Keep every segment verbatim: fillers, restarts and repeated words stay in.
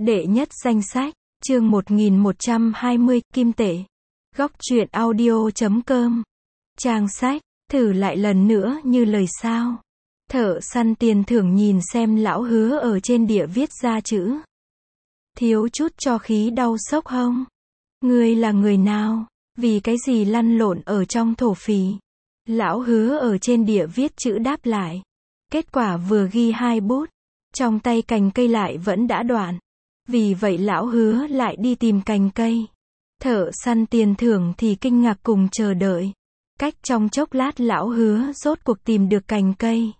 Đệ nhất danh sách, chương một nghìn một trăm hai mươi, Kim Tệ. Góc truyện audio chấm com. Trang sách, thử lại lần nữa như lời sao. Thợ săn tiền thưởng nhìn xem lão Hứa ở trên địa viết ra chữ. Thiếu chút cho khí đau sốc hông? Ngươi là người nào? Vì cái gì lăn lộn ở trong thổ phỉ? Lão Hứa ở trên địa viết chữ đáp lại. Kết quả vừa ghi hai bút, trong tay cành cây lại vẫn đã đoạn. Vì vậy lão Hứa lại đi tìm cành cây. Thợ săn tiền thưởng thì kinh ngạc cùng chờ đợi. Cách trong chốc lát lão Hứa rốt cuộc tìm được cành cây.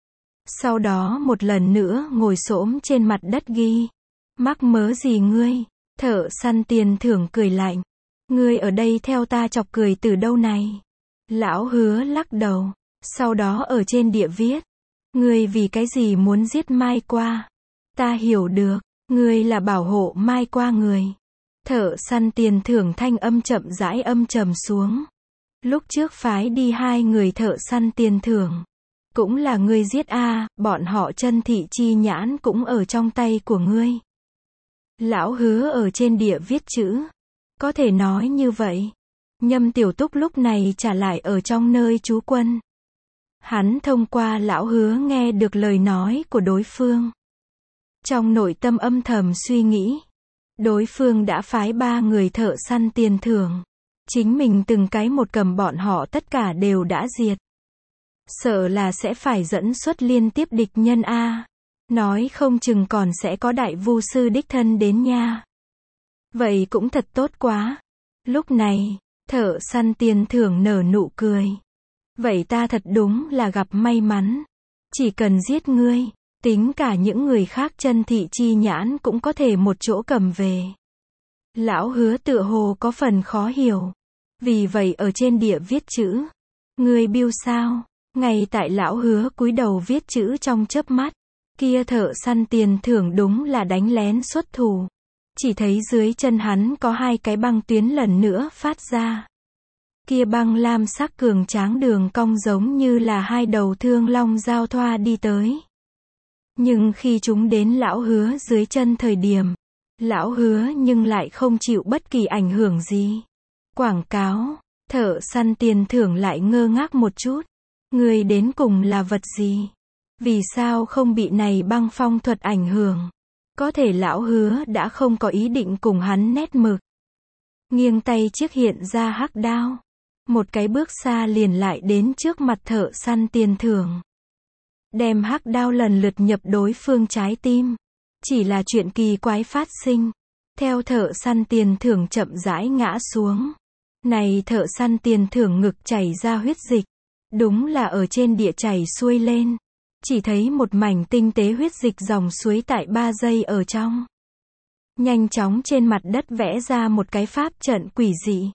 Sau đó một lần nữa ngồi xổm trên mặt đất ghi. Mắc mớ gì ngươi? Thợ săn tiền thưởng cười lạnh. Ngươi ở đây theo ta chọc cười từ đâu này? Lão Hứa lắc đầu. Sau đó ở trên địa viết. Ngươi vì cái gì muốn giết Mai Qua? Ta hiểu được. Ngươi là bảo hộ Mai Qua người. Thợ săn tiền thưởng thanh âm chậm rãi âm trầm xuống. Lúc trước phái đi hai người thợ săn tiền thưởng. Cũng là ngươi giết a, à, bọn họ Chân Thị Chi Nhãn cũng ở trong tay của ngươi. Lão Hứa ở trên địa viết chữ. Có thể nói như vậy. Nhâm Tiểu Túc lúc này trả lại ở trong nơi trú quân. Hắn thông qua lão Hứa nghe được lời nói của đối phương. Trong nội tâm âm thầm suy nghĩ. Đối phương đã phái ba người thợ săn tiền thưởng. Chính mình từng cái một cầm bọn họ tất cả đều đã diệt. Sợ là sẽ phải dẫn xuất liên tiếp địch nhân a. Nói không chừng còn sẽ có đại vu sư đích thân đến nha. Vậy cũng thật tốt quá. Lúc này, thợ săn tiền thưởng nở nụ cười. Vậy ta thật đúng là gặp may mắn. Chỉ cần giết ngươi, tính cả những người khác Chân Thị Chi Nhãn cũng có thể một chỗ cầm về. Lão Hứa tựa hồ có phần khó hiểu. Vì vậy ở trên địa viết chữ. Ngươi biêu sao? Ngay tại lão Hứa cúi đầu viết chữ trong chớp mắt. Kia thợ săn tiền thưởng đúng là đánh lén xuất thủ. Chỉ thấy dưới chân hắn có hai cái băng tuyến lần nữa phát ra. Kia băng lam sắc cường tráng đường cong giống như là hai đầu thương long giao thoa đi tới. Nhưng khi chúng đến lão Hứa dưới chân thời điểm, lão Hứa nhưng lại không chịu bất kỳ ảnh hưởng gì. Quảng cáo, thợ săn tiền thưởng lại ngơ ngác một chút. Người đến cùng là vật gì? Vì sao không bị này băng phong thuật ảnh hưởng? Có thể lão Hứa đã không có ý định cùng hắn nét mực. Nghiêng tay chiếc hiện ra hắc đao. Một cái bước xa liền lại đến trước mặt thợ săn tiền thưởng. Đem hắc đao lần lượt nhập đối phương trái tim. Chỉ là chuyện kỳ quái phát sinh. Theo thợ săn tiền thưởng chậm rãi ngã xuống. Này thợ săn tiền thưởng ngực chảy ra huyết dịch. Đúng là ở trên địa chảy xuôi lên. Chỉ thấy một mảnh tinh tế huyết dịch dòng suối tại ba giây ở trong. Nhanh chóng trên mặt đất vẽ ra một cái pháp trận quỷ dị.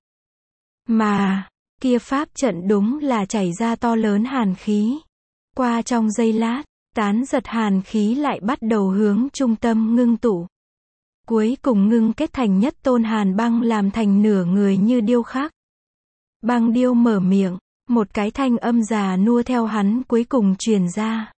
Mà, kia pháp trận đúng là chảy ra to lớn hàn khí. Qua trong giây lát, tán giật hàn khí lại bắt đầu hướng trung tâm ngưng tụ. Cuối cùng ngưng kết thành nhất tôn hàn băng làm thành nửa người như điêu khắc. Băng điêu mở miệng, một cái thanh âm già nua theo hắn cuối cùng truyền ra.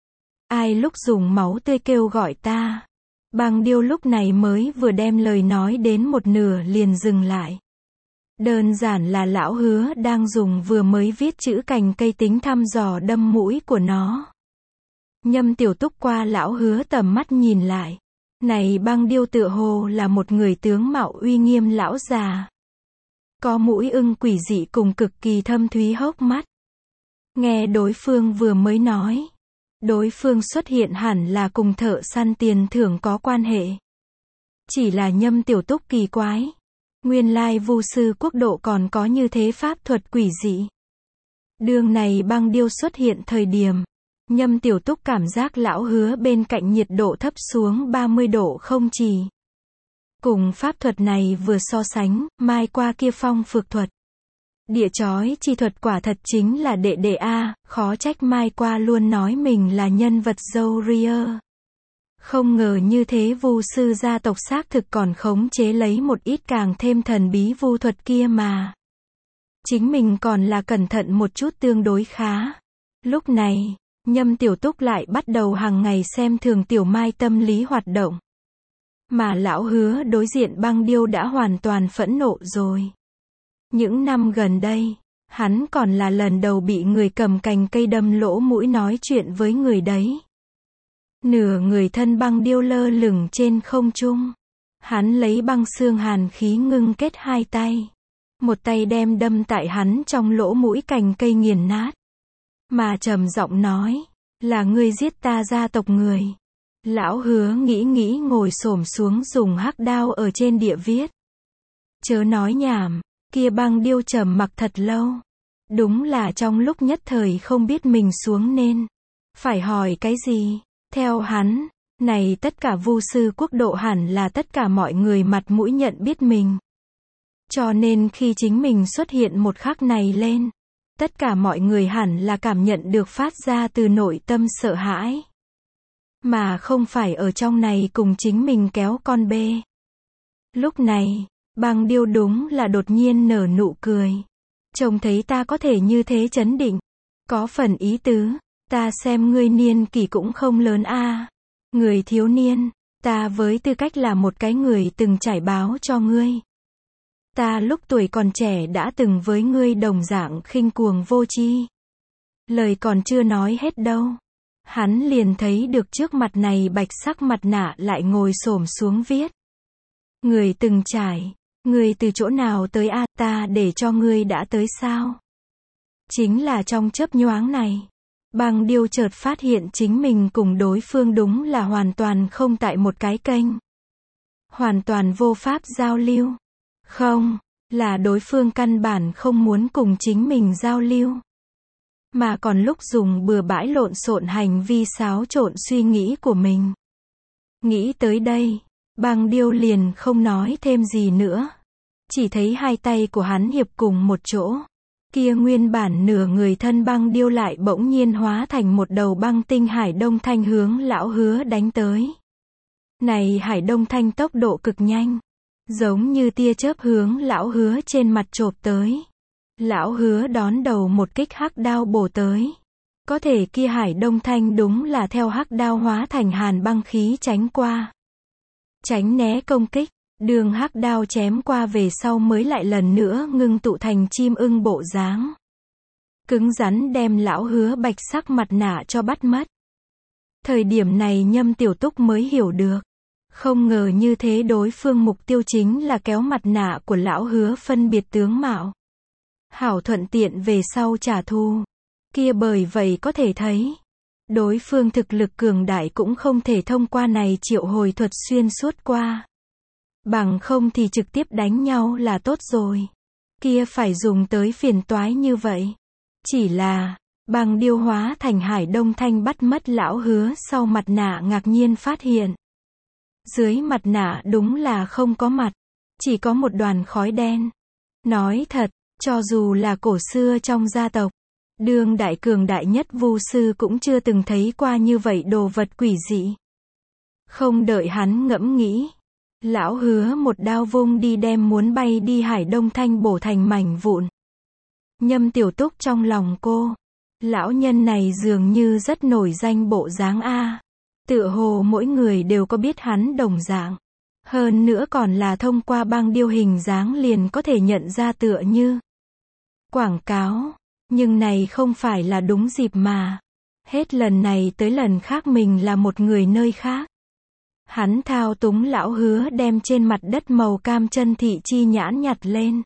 Ai lúc dùng máu tươi kêu gọi ta? Băng điêu lúc này mới vừa đem lời nói đến một nửa liền dừng lại. Đơn giản là lão Hứa đang dùng vừa mới viết chữ cành cây tính thăm dò đâm mũi của nó. Nhâm Tiểu Túc qua lão Hứa tầm mắt nhìn lại. Này băng điêu tựa hồ là một người tướng mạo uy nghiêm lão già. Có mũi ưng quỷ dị cùng cực kỳ thâm thúy hốc mắt. Nghe đối phương vừa mới nói. Đối phương xuất hiện hẳn là cùng thợ săn tiền thưởng có quan hệ. Chỉ là Nhâm Tiểu Túc kỳ quái. Nguyên lai vu sư quốc độ còn có như thế pháp thuật quỷ dị. Đường này băng điêu xuất hiện thời điểm. Nhâm Tiểu Túc cảm giác lão Hứa bên cạnh nhiệt độ thấp xuống ba mươi độ không chỉ. Cùng pháp thuật này vừa so sánh, Mai Qua kia phong phược thuật. Địa chói chi thuật quả thật chính là đệ đệ a, khó trách Mai Qua luôn nói mình là nhân vật dâu ria. Không ngờ như thế vu sư gia tộc xác thực còn khống chế lấy một ít càng thêm thần bí vu thuật kia mà. Chính mình còn là cẩn thận một chút tương đối khá. Lúc này, Nhâm Tiểu Túc lại bắt đầu hàng ngày xem thường Tiểu Mai tâm lý hoạt động. Mà lão Hứa đối diện băng điêu đã hoàn toàn phẫn nộ rồi. Những năm gần đây, hắn còn là lần đầu bị người cầm cành cây đâm lỗ mũi nói chuyện với người đấy. Nửa người thân băng điêu lơ lửng trên không trung. Hắn lấy băng xương hàn khí ngưng kết hai tay. Một tay đem đâm tại hắn trong lỗ mũi cành cây nghiền nát. Mà trầm giọng nói, là ngươi giết ta gia tộc người. Lão Hứa nghĩ nghĩ ngồi xổm xuống dùng hắc đao ở trên địa viết. Chớ nói nhảm, kia băng điêu trầm mặc thật lâu. Đúng là trong lúc nhất thời không biết mình xuống nên phải hỏi cái gì. Theo hắn, này tất cả vu sư quốc độ hẳn là tất cả mọi người mặt mũi nhận biết mình. Cho nên khi chính mình xuất hiện một khắc này lên, tất cả mọi người hẳn là cảm nhận được phát ra từ nội tâm sợ hãi. Mà không phải ở trong này cùng chính mình kéo con bê. Lúc này, băng điêu đúng là đột nhiên nở nụ cười. Trông thấy ta có thể như thế chấn định. Có phần ý tứ, ta xem ngươi niên kỷ cũng không lớn a. Người thiếu niên, ta với tư cách là một cái người từng trải báo cho ngươi. Ta lúc tuổi còn trẻ đã từng với ngươi đồng dạng khinh cuồng vô tri. Lời còn chưa nói hết đâu. Hắn liền thấy được trước mặt này bạch sắc mặt nạ lại ngồi xổm xuống viết. Người từng trải, ngươi từ chỗ nào tới a, ta để cho ngươi đã tới sao? Chính là trong chớp nhoáng này, băng điêu chợt phát hiện chính mình cùng đối phương đúng là hoàn toàn không tại một cái kênh. Hoàn toàn vô pháp giao lưu. Không, là đối phương căn bản không muốn cùng chính mình giao lưu. Mà còn lúc dùng bừa bãi lộn xộn hành vi xáo trộn suy nghĩ của mình. Nghĩ tới đây, băng điêu liền không nói thêm gì nữa. Chỉ thấy hai tay của hắn hiệp cùng một chỗ. Kia nguyên bản nửa người thân băng điêu lại bỗng nhiên hóa thành một đầu băng tinh hải đông thanh hướng lão Hứa đánh tới. Này hải đông thanh tốc độ cực nhanh. Giống như tia chớp hướng lão Hứa trên mặt chộp tới. Lão Hứa đón đầu một kích hắc đao bổ tới. Có thể kia hải đông thanh đúng là theo hắc đao hóa thành hàn băng khí tránh qua. Tránh né công kích, đường hắc đao chém qua về sau mới lại lần nữa ngưng tụ thành chim ưng bộ dáng. Cứng rắn đem lão Hứa bạch sắc mặt nạ cho bắt mất. Thời điểm này Nhâm Tiểu Túc mới hiểu được. Không ngờ như thế đối phương mục tiêu chính là kéo mặt nạ của lão Hứa phân biệt tướng mạo. Hảo thuận tiện về sau trả thù. Kia bởi vậy có thể thấy, đối phương thực lực cường đại cũng không thể thông qua này triệu hồi thuật xuyên suốt qua. Bằng không thì trực tiếp đánh nhau là tốt rồi. Kia phải dùng tới phiền toái như vậy. Chỉ là, bằng điêu hóa thành hải đông thanh bắt mất lão Hứa sau mặt nạ ngạc nhiên phát hiện. Dưới mặt nạ đúng là không có mặt. Chỉ có một đoàn khói đen. Nói thật, cho dù là cổ xưa trong gia tộc, đương đại cường đại nhất vu sư cũng chưa từng thấy qua như vậy đồ vật quỷ dị. Không đợi hắn ngẫm nghĩ, lão Hứa một đao vung đi đem muốn bay đi hải đông thanh bổ thành mảnh vụn. Nhâm Tiểu Túc trong lòng cô, lão nhân này dường như rất nổi danh bộ dáng a. Tựa hồ mỗi người đều có biết hắn đồng dạng. Hơn nữa còn là thông qua băng điêu hình dáng liền có thể nhận ra tựa như quảng cáo. Nhưng này không phải là đúng dịp mà. Hết lần này tới lần khác mình là một người nơi khác. Hắn thao túng lão Hứa đem trên mặt đất màu cam chân thị chi nhãn nhặt lên.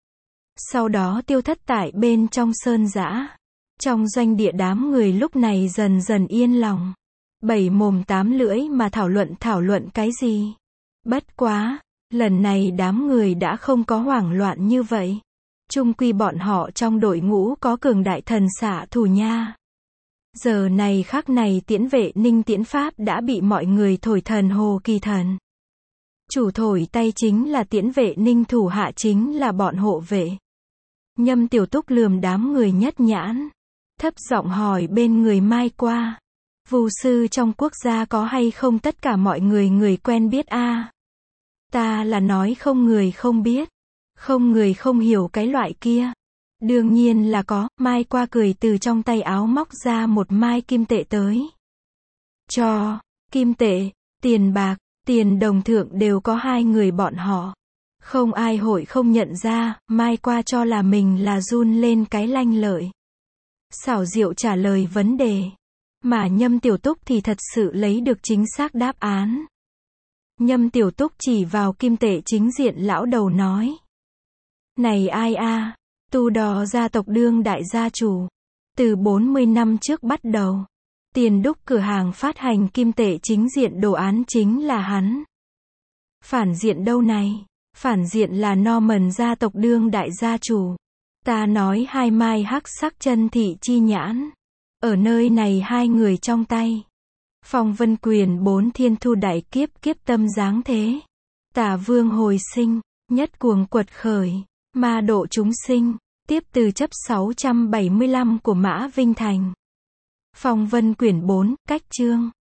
Sau đó tiêu thất tại bên trong sơn dã. Trong doanh địa đám người lúc này dần dần yên lòng. Bảy mồm tám lưỡi mà thảo luận thảo luận cái gì. Bất quá, lần này đám người đã không có hoảng loạn như vậy. Chung quy bọn họ trong đội ngũ có cường đại thần xạ thủ nha. Giờ này khắc này Tiễn Vệ Ninh Tiễn pháp đã bị mọi người thổi thần hồ kỳ thần. Chủ thổi tay chính là Tiễn Vệ Ninh, thủ hạ chính là bọn hộ vệ. Nhâm Tiểu Túc lườm đám người nhất nhãn. Thấp giọng hỏi bên người Mai qua. Vu sư trong quốc gia có hay không tất cả mọi người người quen biết a? Ta là nói không người không biết. Không người không hiểu cái loại kia. Đương nhiên là có. Mai qua cười từ trong tay áo móc ra một mai kim tệ tới. Cho, kim tệ, tiền bạc, Tiền đồng thượng đều có hai người bọn họ. Không ai hội không nhận ra, mai qua cho là mình là run lên cái lanh lợi. Xảo diệu trả lời vấn đề. Mà Nhâm Tiểu Túc thì thật sự lấy được chính xác đáp án. Nhâm Tiểu Túc chỉ vào kim tệ chính diện lão đầu nói. Này ai a, tu đò gia tộc đương đại gia chủ. Từ bốn mươi năm trước bắt đầu, tiền đúc cửa hàng phát hành kim tệ chính diện đồ án chính là hắn. Phản diện đâu này? Phản diện là Norman gia tộc đương đại gia chủ. Ta nói hai mai hắc sắc chân thị chi nhãn. Ở nơi này hai người trong tay. Phong vân quyền bốn thiên thu đại kiếp kiếp tâm dáng thế. Tả vương hồi sinh, nhất cuồng quật khởi, ma độ chúng sinh. Tiếp từ chấp sáu trăm bảy mươi lăm của Mã Vinh Thành. Phong vân quyển bốn, cách chương.